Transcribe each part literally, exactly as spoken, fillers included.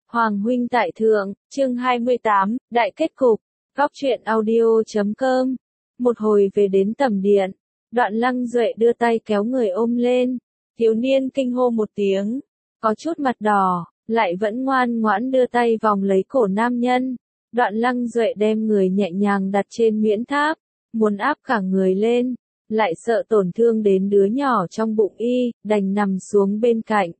Hoàng huynh tại thượng, chương hai mươi tám, đại kết cục, góc truyện audio chấm com. Một hồi về đến tầm điện, Đoạn Lăng Duệ đưa tay kéo người ôm lên, thiếu niên kinh hô một tiếng, có chút mặt đỏ, lại vẫn ngoan ngoãn đưa tay vòng lấy cổ nam nhân. Đoạn Lăng Duệ đem người nhẹ nhàng đặt trên miễn tháp, muốn áp cả người lên, lại sợ tổn thương đến đứa nhỏ trong bụng y, đành nằm xuống bên cạnh.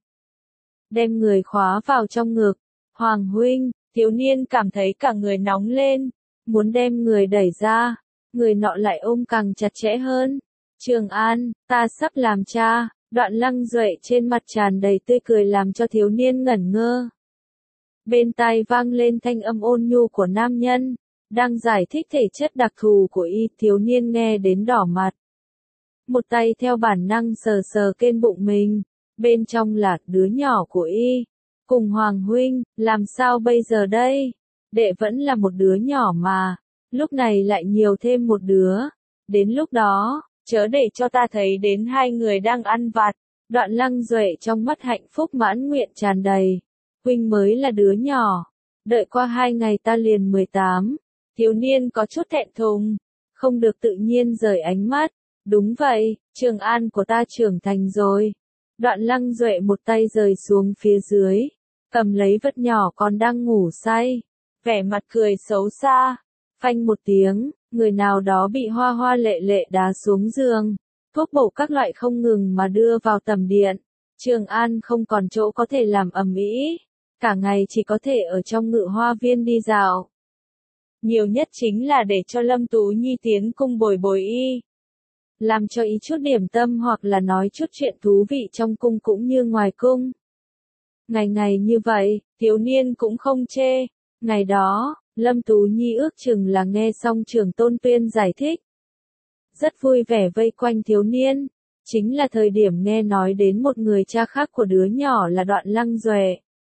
Đem người khóa vào trong ngực. Hoàng huynh, thiếu niên cảm thấy cả người nóng lên, muốn đem người đẩy ra, người nọ lại ôm càng chặt chẽ hơn. Trường An, ta sắp làm cha. Đoạn Lăng Duệ trên mặt tràn đầy tươi cười làm cho thiếu niên ngẩn ngơ. Bên tai vang lên thanh âm ôn nhu của nam nhân, đang giải thích thể chất đặc thù của y, thiếu niên nghe đến đỏ mặt. Một tay theo bản năng sờ sờ kên bụng mình, bên trong là đứa nhỏ của y. Cùng Hoàng huynh, làm sao bây giờ đây? Đệ vẫn là một đứa nhỏ mà, lúc này lại nhiều thêm một đứa. Đến lúc đó, chớ để cho ta thấy đến hai người đang ăn vặt. Đoạn Lăng Duệ trong mắt hạnh phúc mãn nguyện tràn đầy. Huynh mới là đứa nhỏ, đợi qua hai ngày ta liền mười tám. Thiếu niên có chút thẹn thùng, không được tự nhiên rời ánh mắt. Đúng vậy, Trường An của ta trưởng thành rồi. Đoạn Lăng Duệ một tay rời xuống phía dưới, cầm lấy vật nhỏ còn đang ngủ say, vẻ mặt cười xấu xa. Phanh một tiếng, người nào đó bị hoa hoa lệ lệ đá xuống giường, thuốc bổ các loại không ngừng mà đưa vào tầm điện. Trường An không còn chỗ có thể làm ầm ĩ, cả ngày chỉ có thể ở trong ngự hoa viên đi dạo. Nhiều nhất chính là để cho Lâm Tú Nhi tiến cung bồi bồi y, làm cho ý chút điểm tâm hoặc là nói chút chuyện thú vị trong cung cũng như ngoài cung. Ngày ngày như vậy, thiếu niên cũng không chê. Ngày đó, Lâm Tú Nhi ước chừng là nghe xong Trường Tôn Tuyên giải thích, rất vui vẻ vây quanh thiếu niên. Chính là thời điểm nghe nói đến một người cha khác của đứa nhỏ là Đoạn Lăng Duệ.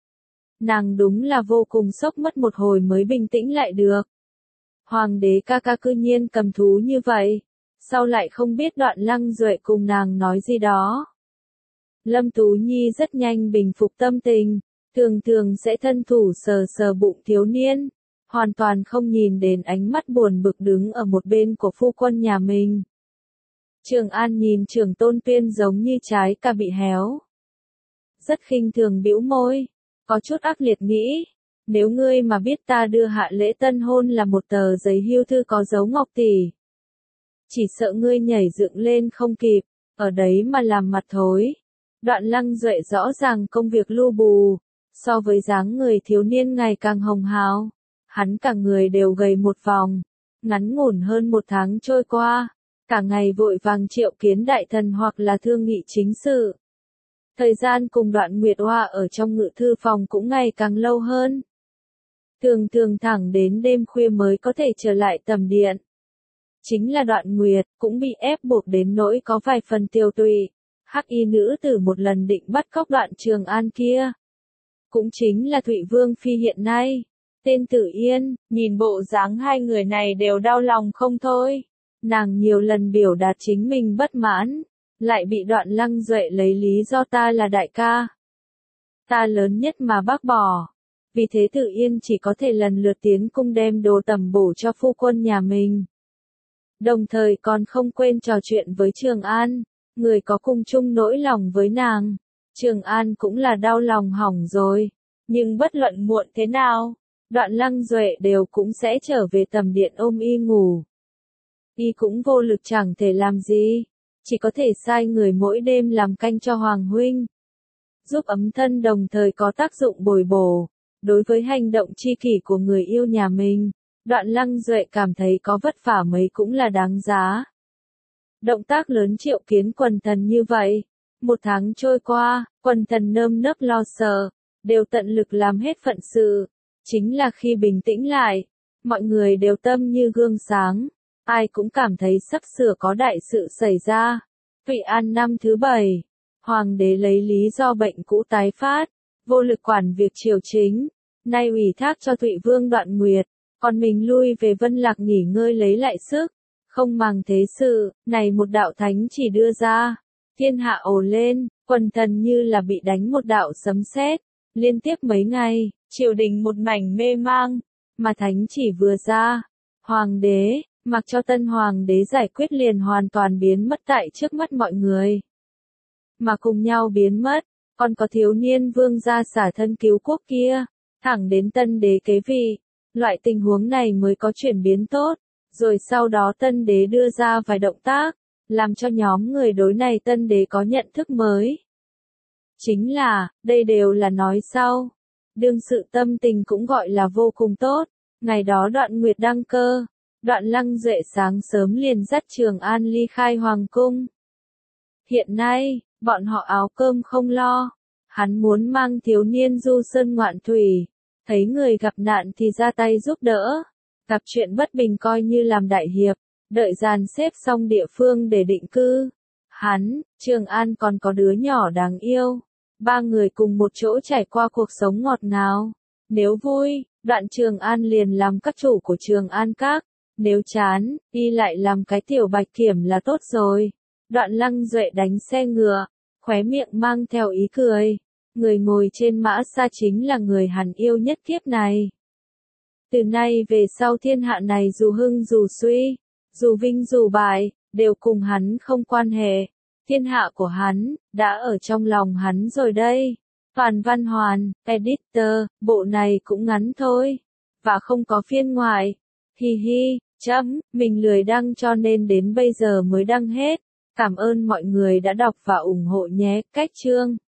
Nàng đúng là vô cùng sốc, mất một hồi mới bình tĩnh lại được. Hoàng đế ca ca cư nhiên cầm thú như vậy, sao lại không biết Đoạn Lăng Duệ cùng nàng nói gì đó. Lâm Tú Nhi rất nhanh bình phục tâm tình, thường thường sẽ thân thủ sờ sờ bụng thiếu niên, hoàn toàn không nhìn đến ánh mắt buồn bực đứng ở một bên của phu quân nhà mình. Trường An nhìn Trường Tôn Tuyên giống như trái cà bị héo, rất khinh thường bĩu môi, có chút ác liệt nghĩ, nếu ngươi mà biết ta đưa hạ lễ tân hôn là một tờ giấy hưu thư có dấu ngọc tỷ, chỉ sợ ngươi nhảy dựng lên không kịp, ở đấy mà làm mặt thối. Đoạn Lăng Duệ rõ ràng công việc lu bù, so với dáng người thiếu niên ngày càng hồng hào, hắn cả người đều gầy một vòng, ngắn ngủn hơn một tháng trôi qua, cả ngày vội vàng triệu kiến đại thần hoặc là thương nghị chính sự. Thời gian cùng Đoạn Nguyệt Hoa ở trong ngự thư phòng cũng ngày càng lâu hơn. Thường thường thẳng đến đêm khuya mới có thể trở lại tầm điện. Chính là Đoạn Nguyệt cũng bị ép buộc đến nỗi có vài phần tiêu tụy. Hắc y nữ tử một lần định bắt cóc Đoạn Trường An kia, cũng chính là Thụy Vương phi hiện nay, tên Tử Yên. Nhìn bộ dáng hai người này đều đau lòng không thôi. Nàng nhiều lần biểu đạt chính mình bất mãn, lại bị Đoạn Lăng Duệ lấy lý do ta là đại ca, ta lớn nhất mà bác bỏ. Vì thế Tử Yên chỉ có thể lần lượt tiến cung đem đồ tẩm bổ cho phu quân nhà mình. Đồng thời còn không quên trò chuyện với Trường An, người có cùng chung nỗi lòng với nàng. Trường An cũng là đau lòng hỏng rồi, nhưng bất luận muộn thế nào, Đoạn Lăng Duệ đều cũng sẽ trở về tầm điện ôm y ngủ. Y cũng vô lực chẳng thể làm gì, chỉ có thể sai người mỗi đêm làm canh cho Hoàng huynh, giúp ấm thân đồng thời có tác dụng bồi bổ. Đối với hành động chi kỷ của người yêu nhà mình, Đoạn Lăng Duệ cảm thấy có vất vả mấy cũng là đáng giá. Động tác lớn triệu kiến quần thần như vậy, một tháng trôi qua, quần thần nơm nớp lo sợ, đều tận lực làm hết phận sự. Chính là khi bình tĩnh lại, mọi người đều tâm như gương sáng, ai cũng cảm thấy sắp sửa có đại sự xảy ra. Thụy An năm thứ bảy, Hoàng đế lấy lý do bệnh cũ tái phát, vô lực quản việc triều chính, nay ủy thác cho Thụy Vương Đoạn Nguyệt, còn mình lui về Vân Lạc nghỉ ngơi lấy lại sức. Không màng thế sự, này một đạo thánh chỉ đưa ra, thiên hạ ồ lên, quần thần như là bị đánh một đạo sấm sét, liên tiếp mấy ngày, Triều đình một mảnh mê mang, mà thánh chỉ vừa ra, hoàng đế, mặc cho tân hoàng đế giải quyết liền hoàn toàn biến mất tại trước mắt mọi người. Mà cùng nhau biến mất, còn có thiếu niên vương gia xả thân cứu quốc kia, thẳng đến tân đế kế vị. Loại tình huống này mới có chuyển biến tốt, rồi sau đó tân đế đưa ra vài động tác, làm cho nhóm người đối này tân đế có nhận thức mới. Chính là, đây đều là nói sau. Đương sự tâm tình cũng gọi là vô cùng tốt, ngày đó Đoạn Nguyệt đăng cơ, Đoạn Lăng Duệ sáng sớm liền dắt Trường An ly khai hoàng cung. Hiện nay, bọn họ áo cơm không lo, hắn muốn mang thiếu niên du sơn ngoạn thủy, thấy người gặp nạn thì ra tay giúp đỡ, gặp chuyện bất bình coi như làm đại hiệp, đợi dàn xếp xong địa phương để định cư. Hắn, Trường An còn có đứa nhỏ đáng yêu, ba người cùng một chỗ trải qua cuộc sống ngọt ngào. Nếu vui, Đoạn Trường An liền làm các chủ của Trường An Các, nếu chán, đi lại làm cái tiểu bạch kiểm là tốt rồi. Đoạn Lăng Duệ đánh xe ngựa, khóe miệng mang theo ý cười. Người ngồi trên mã xa chính là người hắn yêu nhất kiếp này. Từ nay về sau thiên hạ này dù hưng dù suy, dù vinh dù bại, đều cùng hắn không quan hệ. Thiên hạ của hắn, đã ở trong lòng hắn rồi đây. Toàn Văn Hoàn, editor, bộ này cũng ngắn thôi. Và không có phiên ngoại. Hi hi, chấm, mình lười đăng cho nên đến bây giờ mới đăng hết. Cảm ơn mọi người đã đọc và ủng hộ nhé. Cách chương